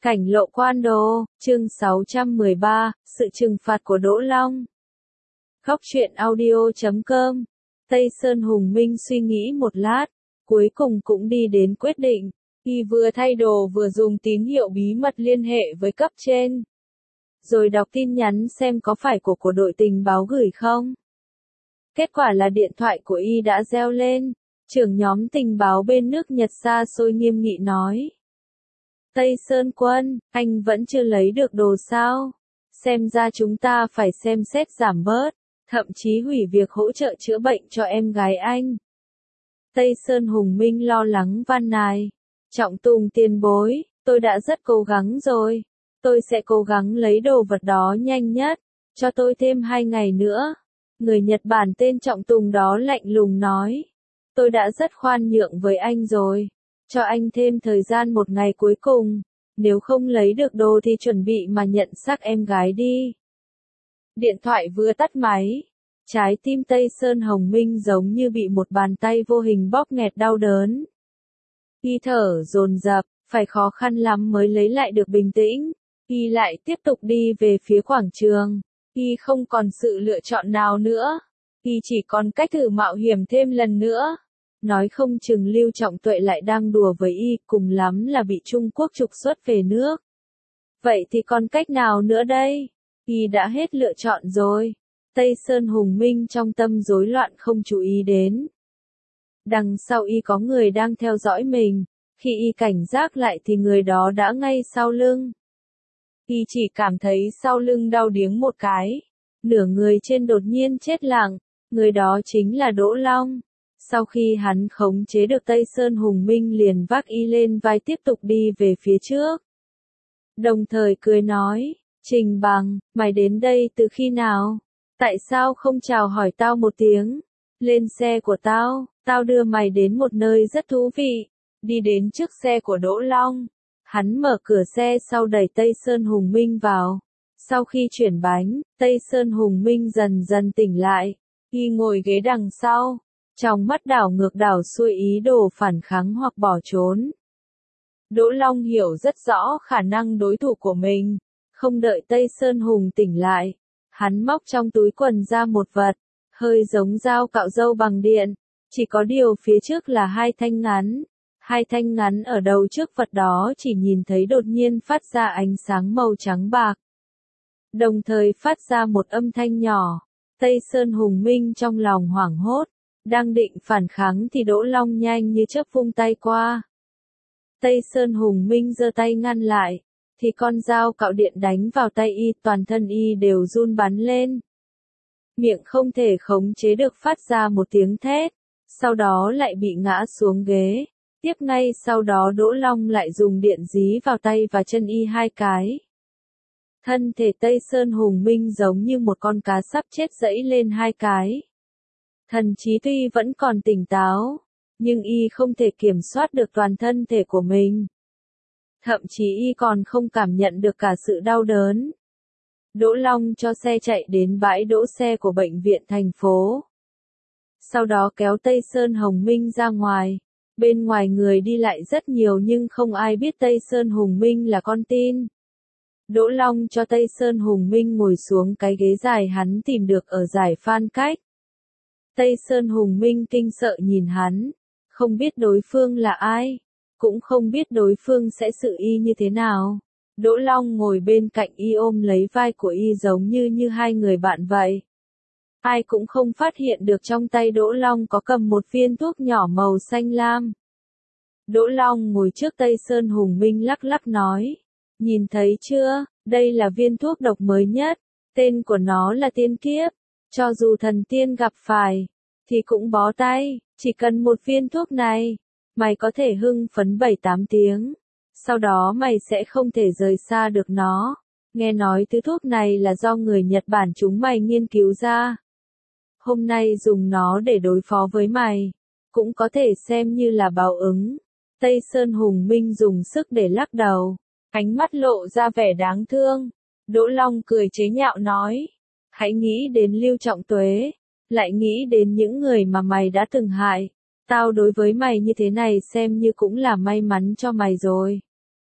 Cảnh Lộ Quan Đồ, chương 613, sự trừng phạt của Đỗ Long. Góc truyện audio.com. Tây Sơn Hùng Minh suy nghĩ một lát, cuối cùng cũng đi đến quyết định. Y vừa thay đồ vừa dùng tín hiệu bí mật liên hệ với cấp trên. Rồi đọc tin nhắn xem có phải của đội tình báo gửi không. Kết quả là điện thoại của Y đã reo lên. Trưởng nhóm tình báo bên nước Nhật xa xôi nghiêm nghị nói. Tây Sơn Quân, anh vẫn chưa lấy được đồ sao? Xem ra chúng ta phải xem xét giảm bớt, thậm chí hủy việc hỗ trợ chữa bệnh cho em gái anh. Tây Sơn Hùng Minh lo lắng van nài. Trọng Tùng tiền bối, tôi đã rất cố gắng rồi. Tôi sẽ cố gắng lấy đồ vật đó nhanh nhất, cho tôi thêm 2 ngày nữa. Người Nhật Bản tên Trọng Tùng đó lạnh lùng nói. Tôi đã rất khoan nhượng với anh rồi. Cho anh thêm thời gian 1 ngày cuối cùng, nếu không lấy được đồ thì chuẩn bị mà nhận xác em gái đi. Điện thoại vừa tắt máy, trái tim Tây Sơn Hồng Minh giống như bị một bàn tay vô hình bóp nghẹt đau đớn. Y thở dồn dập, phải khó khăn lắm mới lấy lại được bình tĩnh. Y lại tiếp tục đi về phía quảng trường. Y không còn sự lựa chọn nào nữa. Y chỉ còn cách thử mạo hiểm thêm lần nữa. Nói không chừng Lưu Trọng Tuệ lại đang đùa với Y, cùng lắm là bị Trung Quốc trục xuất về nước. Vậy thì còn cách nào nữa đây? Y đã hết lựa chọn rồi. Tây Sơn Hùng Minh trong tâm rối loạn không chú ý đến. Đằng sau Y có người đang theo dõi mình. Khi Y cảnh giác lại thì người đó đã ngay sau lưng. Y chỉ cảm thấy sau lưng đau điếng một cái. Nửa người trên đột nhiên chết lặng. Người đó chính là Đỗ Long. Sau khi hắn khống chế được Tây Sơn Hùng Minh liền vác Y lên vai tiếp tục đi về phía trước. Đồng thời cười nói, Trình Bằng, mày đến đây từ khi nào? Tại sao không chào hỏi tao một tiếng? Lên xe của tao, tao đưa mày đến một nơi rất thú vị. Đi đến trước xe của Đỗ Long. Hắn mở cửa xe sau đẩy Tây Sơn Hùng Minh vào. Sau khi chuyển bánh, Tây Sơn Hùng Minh dần dần tỉnh lại. Y ngồi ghế đằng sau. Trong mắt đảo ngược đảo xuôi ý đồ phản kháng hoặc bỏ trốn. Đỗ Long hiểu rất rõ khả năng đối thủ của mình. Không đợi Tây Sơn Hùng tỉnh lại. Hắn móc trong túi quần ra một vật. Hơi giống dao cạo râu bằng điện. Chỉ có điều phía trước là 2 thanh ngắn. 2 thanh ngắn ở đầu trước vật đó chỉ nhìn thấy đột nhiên phát ra ánh sáng màu trắng bạc. Đồng thời phát ra một âm thanh nhỏ. Tây Sơn Hùng Minh trong lòng hoảng hốt. Đang định phản kháng thì Đỗ Long nhanh như chớp vung tay qua. Tây Sơn Hùng Minh giơ tay ngăn lại, thì con dao cạo điện đánh vào tay Y, toàn thân Y đều run bắn lên. Miệng không thể khống chế được phát ra một tiếng thét, sau đó lại bị ngã xuống ghế. Tiếp ngay sau đó Đỗ Long lại dùng điện dí vào tay và chân Y 2 cái. Thân thể Tây Sơn Hùng Minh giống như một con cá sắp chết giãy lên 2 cái. Thần trí tuy vẫn còn tỉnh táo, nhưng Y không thể kiểm soát được toàn thân thể của mình. Thậm chí Y còn không cảm nhận được cả sự đau đớn. Đỗ Long cho xe chạy đến bãi đỗ xe của bệnh viện thành phố. Sau đó kéo Tây Sơn Hùng Minh ra ngoài. Bên ngoài người đi lại rất nhiều nhưng không ai biết Tây Sơn Hùng Minh là con tin. Đỗ Long cho Tây Sơn Hùng Minh ngồi xuống cái ghế dài hắn tìm được ở dải Phan Cách. Tây Sơn Hùng Minh kinh sợ nhìn hắn, không biết đối phương là ai, cũng không biết đối phương sẽ xử Y như thế nào. Đỗ Long ngồi bên cạnh Y ôm lấy vai của Y giống như 2 người bạn vậy. Ai cũng không phát hiện được trong tay Đỗ Long có cầm một viên thuốc nhỏ màu xanh lam. Đỗ Long ngồi trước Tây Sơn Hùng Minh lắc lắc nói, nhìn thấy chưa, đây là viên thuốc độc mới nhất, tên của nó là Tiên Kiếp. Cho dù thần tiên gặp phải, thì cũng bó tay, chỉ cần một viên thuốc này, mày có thể hưng phấn 7-8 tiếng. Sau đó mày sẽ không thể rời xa được nó. Nghe nói thứ thuốc này là do người Nhật Bản chúng mày nghiên cứu ra. Hôm nay dùng nó để đối phó với mày, cũng có thể xem như là báo ứng. Tây Sơn Hùng Minh dùng sức để lắc đầu, ánh mắt lộ ra vẻ đáng thương. Đỗ Long cười chế nhạo nói. Hãy nghĩ đến Lưu Trọng Tuế, lại nghĩ đến những người mà mày đã từng hại. Tao đối với mày như thế này xem như cũng là may mắn cho mày rồi.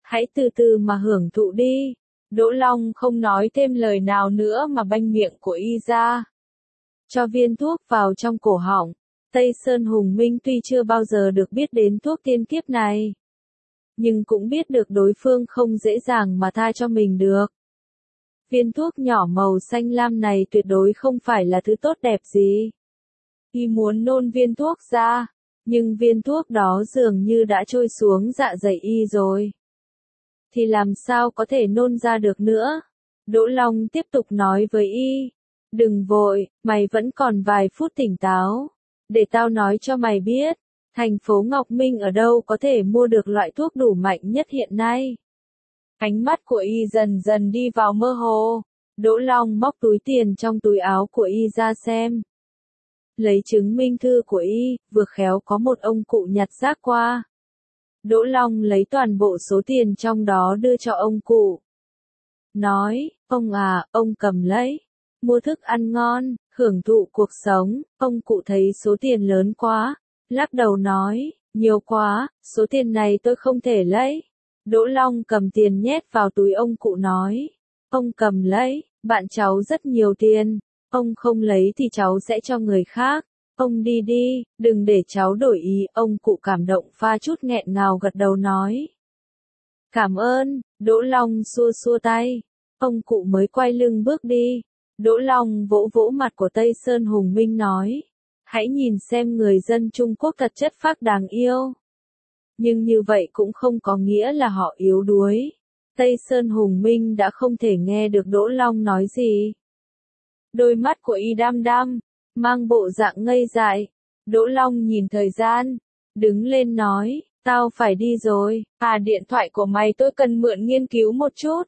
Hãy từ từ mà hưởng thụ đi. Đỗ Long không nói thêm lời nào nữa mà banh miệng của y ra. Cho viên thuốc vào trong cổ họng. Tây Sơn Hùng Minh tuy chưa bao giờ được biết đến thuốc tiên kiếp này, nhưng cũng biết được đối phương không dễ dàng mà tha cho mình được. Viên thuốc nhỏ màu xanh lam này tuyệt đối không phải là thứ tốt đẹp gì. Y muốn nôn viên thuốc ra, nhưng viên thuốc đó dường như đã trôi xuống dạ dày y rồi. Thì làm sao có thể nôn ra được nữa? Đỗ Long tiếp tục nói với y. Đừng vội, mày vẫn còn vài phút tỉnh táo. Để tao nói cho mày biết, thành phố Ngọc Minh ở đâu có thể mua được loại thuốc đủ mạnh nhất hiện nay. Ánh mắt của y dần dần đi vào mơ hồ. Đỗ Long móc túi tiền trong túi áo của y ra xem. Lấy chứng minh thư của y, vừa khéo có một ông cụ nhặt rác qua. Đỗ Long lấy toàn bộ số tiền trong đó đưa cho ông cụ. Nói, ông à, ông cầm lấy. Mua thức ăn ngon, hưởng thụ cuộc sống. Ông cụ thấy số tiền lớn quá, lắc đầu nói, nhiều quá, số tiền này tôi không thể lấy. Đỗ Long cầm tiền nhét vào túi ông cụ nói, ông cầm lấy, bạn cháu rất nhiều tiền, ông không lấy thì cháu sẽ cho người khác. Ông đi đi, đừng để cháu đổi ý. Ông cụ cảm động pha chút nghẹn ngào gật đầu nói. Cảm ơn. Đỗ Long xua xua tay. Ông cụ mới quay lưng bước đi. Đỗ Long vỗ vỗ mặt của Tây Sơn Hùng Minh nói. Hãy nhìn xem người dân Trung Quốc thật chất phác đáng yêu. Nhưng như vậy cũng không có nghĩa là họ yếu đuối. Tây Sơn Hùng Minh đã không thể nghe được Đỗ Long nói gì. Đôi mắt của y đăm đăm, mang bộ dạng ngây dại. Đỗ Long nhìn thời gian, đứng lên nói, tao phải đi rồi. À, điện thoại của mày tôi cần mượn nghiên cứu một chút.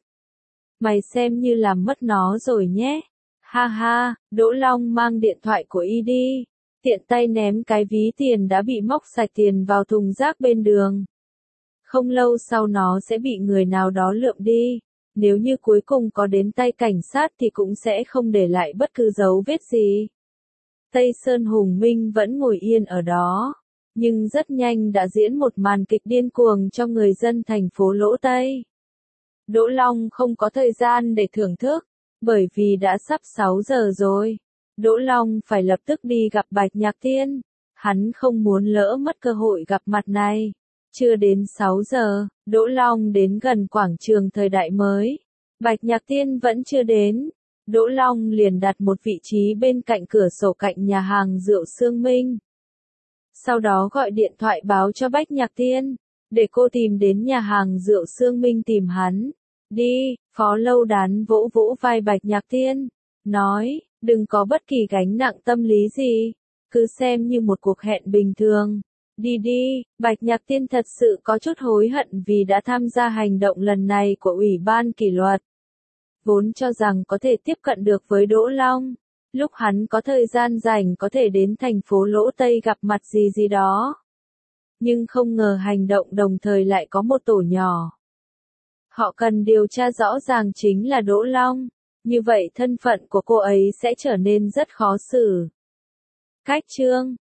Mày xem như làm mất nó rồi nhé. Ha ha. Đỗ Long mang điện thoại của y đi, tiện tay ném cái ví tiền đã bị móc sạch tiền vào thùng rác bên đường. Không lâu sau nó sẽ bị người nào đó lượm đi. Nếu như cuối cùng có đến tay cảnh sát thì cũng sẽ không để lại bất cứ dấu vết gì. Tây Sơn Hùng Minh vẫn ngồi yên ở đó, nhưng rất nhanh đã diễn một màn kịch điên cuồng cho người dân thành phố Lỗ Tây. Đỗ Long không có thời gian để thưởng thức, bởi vì đã sắp 6 giờ rồi. Đỗ Long phải lập tức đi gặp Bạch Nhạc Tiên. Hắn không muốn lỡ mất cơ hội gặp mặt này. Chưa đến 6 giờ, Đỗ Long đến gần quảng trường Thời Đại mới. Bạch Nhạc Tiên vẫn chưa đến. Đỗ Long liền đặt một vị trí bên cạnh cửa sổ cạnh nhà hàng rượu Sương Minh. Sau đó gọi điện thoại báo cho Bạch Nhạc Tiên, để cô tìm đến nhà hàng rượu Sương Minh tìm hắn. Đi. Phó Lâu Đán vỗ vỗ vai Bạch Nhạc Tiên, nói, đừng có bất kỳ gánh nặng tâm lý gì, cứ xem như một cuộc hẹn bình thường. Đi đi. Bạch Nhạc Tiên thật sự có chút hối hận vì đã tham gia hành động lần này của Ủy ban kỷ luật. Vốn cho rằng có thể tiếp cận được với Đỗ Long, lúc hắn có thời gian rảnh có thể đến thành phố Lỗ Tây gặp mặt gì gì đó. Nhưng không ngờ hành động đồng thời lại có một tổ nhỏ. Họ cần điều tra rõ ràng chính là Đỗ Long, như vậy thân phận của cô ấy sẽ trở nên rất khó xử. Cách chương